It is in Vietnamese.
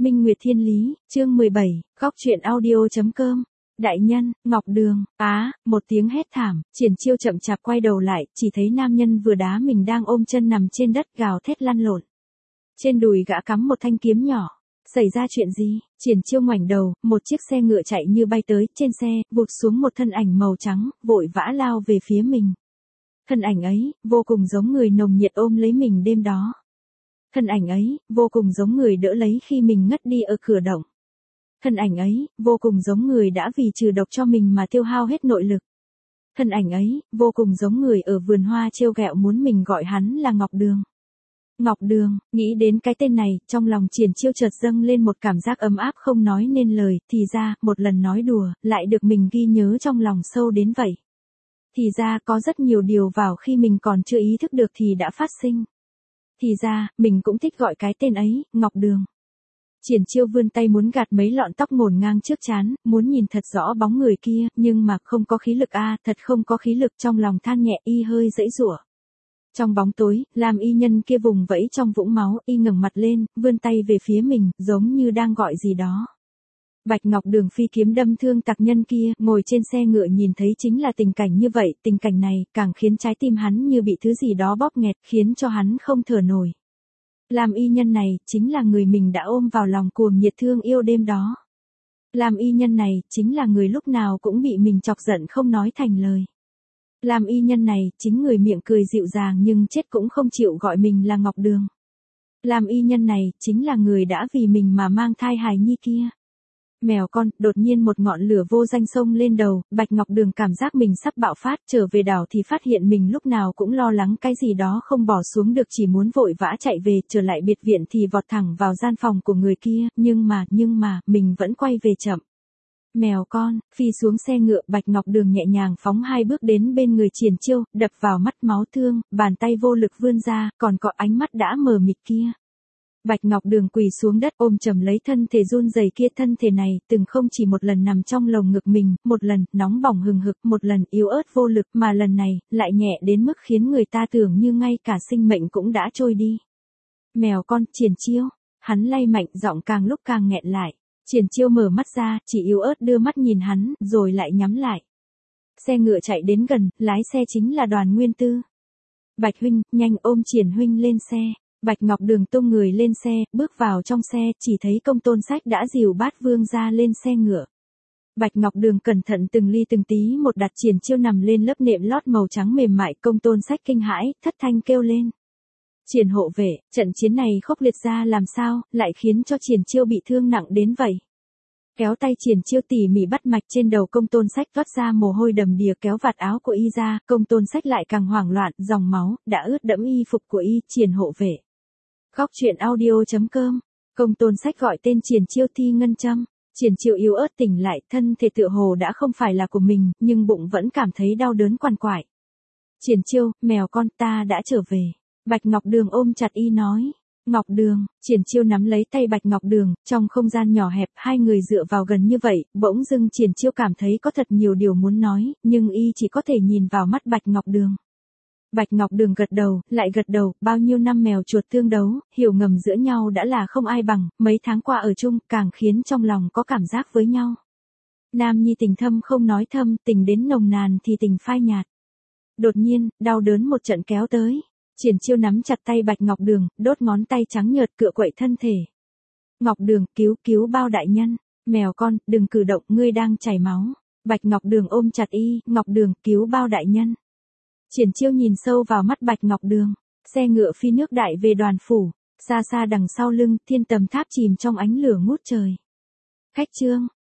Minh Nguyệt Thiên Lý, chương 17, góc truyện audio.com. Đại nhân, Ngọc Đường, một tiếng hét thảm, Triển Chiêu chậm chạp quay đầu lại, chỉ thấy nam nhân vừa đá mình đang ôm chân nằm trên đất gào thét lăn lộn. Trên đùi gã cắm một thanh kiếm nhỏ. Xảy ra chuyện gì? Triển Chiêu ngoảnh đầu, một chiếc xe ngựa chạy như bay tới, trên xe, vụt xuống một thân ảnh màu trắng, vội vã lao về phía mình. Thân ảnh ấy, vô cùng giống người nồng nhiệt ôm lấy mình đêm đó. Thân ảnh ấy, vô cùng giống người đỡ lấy khi mình ngất đi ở cửa động. Thân ảnh ấy, vô cùng giống người đã vì trừ độc cho mình mà tiêu hao hết nội lực. Thân ảnh ấy, vô cùng giống người ở vườn hoa trêu ghẹo muốn mình gọi hắn là Ngọc Đường. Ngọc Đường, nghĩ đến cái tên này, trong lòng Triển Chiêu chợt dâng lên một cảm giác ấm áp không nói nên lời, thì ra, một lần nói đùa, lại được mình ghi nhớ trong lòng sâu đến vậy. Thì ra, có rất nhiều điều vào khi mình còn chưa ý thức được thì đã phát sinh. Thì ra, mình cũng thích gọi cái tên ấy, Ngọc Đường. Triển Chiêu vươn tay muốn gạt mấy lọn tóc ngổn ngang trước trán, muốn nhìn thật rõ bóng người kia, nhưng mà không có khí lực thật không có khí lực, trong lòng than nhẹ, y hơi giãy giụa. Trong bóng tối, Lam y nhân kia vùng vẫy trong vũng máu, y ngẩng mặt lên, vươn tay về phía mình, giống như đang gọi gì đó. Bạch Ngọc Đường phi kiếm đâm thương tặc nhân kia, ngồi trên xe ngựa nhìn thấy chính là tình cảnh như vậy, tình cảnh này, càng khiến trái tim hắn như bị thứ gì đó bóp nghẹt, khiến cho hắn không thở nổi. Lam y nhân này, chính là người mình đã ôm vào lòng cuồng nhiệt thương yêu đêm đó. Lam y nhân này, chính là người lúc nào cũng bị mình chọc giận không nói thành lời. Lam y nhân này, chính người miệng cười dịu dàng nhưng chết cũng không chịu gọi mình là Ngọc Đường. Lam y nhân này, chính là người đã vì mình mà mang thai hài nhi kia. Mèo con, đột nhiên một ngọn lửa vô danh xông lên đầu, Bạch Ngọc Đường cảm giác mình sắp bạo phát, trở về đảo thì phát hiện mình lúc nào cũng lo lắng cái gì đó không bỏ xuống được, chỉ muốn vội vã chạy về, trở lại biệt viện thì vọt thẳng vào gian phòng của người kia, nhưng mà, mình vẫn quay về chậm. Mèo con, phi xuống xe ngựa, Bạch Ngọc Đường nhẹ nhàng phóng 2 bước đến bên người Triển Chiêu, đập vào mắt máu thương, bàn tay vô lực vươn ra, còn có ánh mắt đã mờ mịt kia. Bạch Ngọc Đường quỳ xuống đất ôm chầm lấy thân thể run rẩy kia, thân thể này từng không chỉ một lần nằm trong lồng ngực mình, một lần nóng bỏng hừng hực, một lần yếu ớt vô lực, mà lần này lại nhẹ đến mức khiến người ta tưởng như ngay cả sinh mệnh cũng đã trôi đi. Mèo con, Triển Chiêu, hắn lay mạnh, giọng càng lúc càng nghẹn lại. Triển Chiêu mở mắt ra, chỉ yếu ớt đưa mắt nhìn hắn, rồi lại nhắm lại. Xe ngựa chạy đến gần, lái xe chính là Đoàn Nguyên Tư. Bạch huynh, nhanh ôm Triển huynh lên xe. Bạch Ngọc Đường tung người lên xe, bước vào trong xe, chỉ thấy Công Tôn Sách đã dìu Bát Vương ra lên xe ngựa. Bạch Ngọc Đường cẩn thận từng ly từng tí một đặt Triển Chiêu nằm lên lớp nệm lót màu trắng mềm mại, Công Tôn Sách kinh hãi, thất thanh kêu lên. Triển hộ vệ, trận chiến này khốc liệt ra làm sao, lại khiến cho Triển Chiêu bị thương nặng đến vậy. Kéo tay Triển Chiêu tỉ mỉ bắt mạch trên đầu, Công Tôn Sách toát ra mồ hôi đầm đìa, kéo vạt áo của y ra, Công Tôn Sách lại càng hoảng loạn, dòng máu đã ướt đẫm y phục của y. Triển hộ vệ. Góc truyện audio.com. Công Tôn Sách gọi tên Triển Chiêu thi ngân châm. Triển Chiêu yếu ớt tỉnh lại, thân thể tựa hồ đã không phải là của mình, nhưng bụng vẫn cảm thấy đau đớn quằn quại. Triển Chiêu, mèo con, ta đã trở về. Bạch Ngọc Đường ôm chặt y nói. Ngọc Đường, Triển Chiêu nắm lấy tay Bạch Ngọc Đường, trong không gian nhỏ hẹp, hai người dựa vào gần như vậy, bỗng dưng Triển Chiêu cảm thấy có thật nhiều điều muốn nói, nhưng y chỉ có thể nhìn vào mắt Bạch Ngọc Đường. Bạch Ngọc Đường gật đầu, lại gật đầu, bao nhiêu năm mèo chuột tương đấu, hiểu ngầm giữa nhau đã là không ai bằng, mấy tháng qua ở chung, càng khiến trong lòng có cảm giác với nhau. Nam nhi tình thâm không nói thâm, tình đến nồng nàn thì tình phai nhạt. Đột nhiên, đau đớn một trận kéo tới. Triển Chiêu nắm chặt tay Bạch Ngọc Đường, đốt ngón tay trắng nhợt cựa quậy thân thể. Ngọc Đường, cứu Bao đại nhân. Mèo con, đừng cử động, ngươi đang chảy máu. Bạch Ngọc Đường ôm chặt y, Ngọc Đường, cứu Bao đại nhân. Triển Chiêu nhìn sâu vào mắt Bạch Ngọc Đường. Xe ngựa phi nước đại về Đoàn phủ. Xa xa đằng sau lưng, Thiên Tầm Tháp chìm trong ánh lửa ngút trời. Khách trương,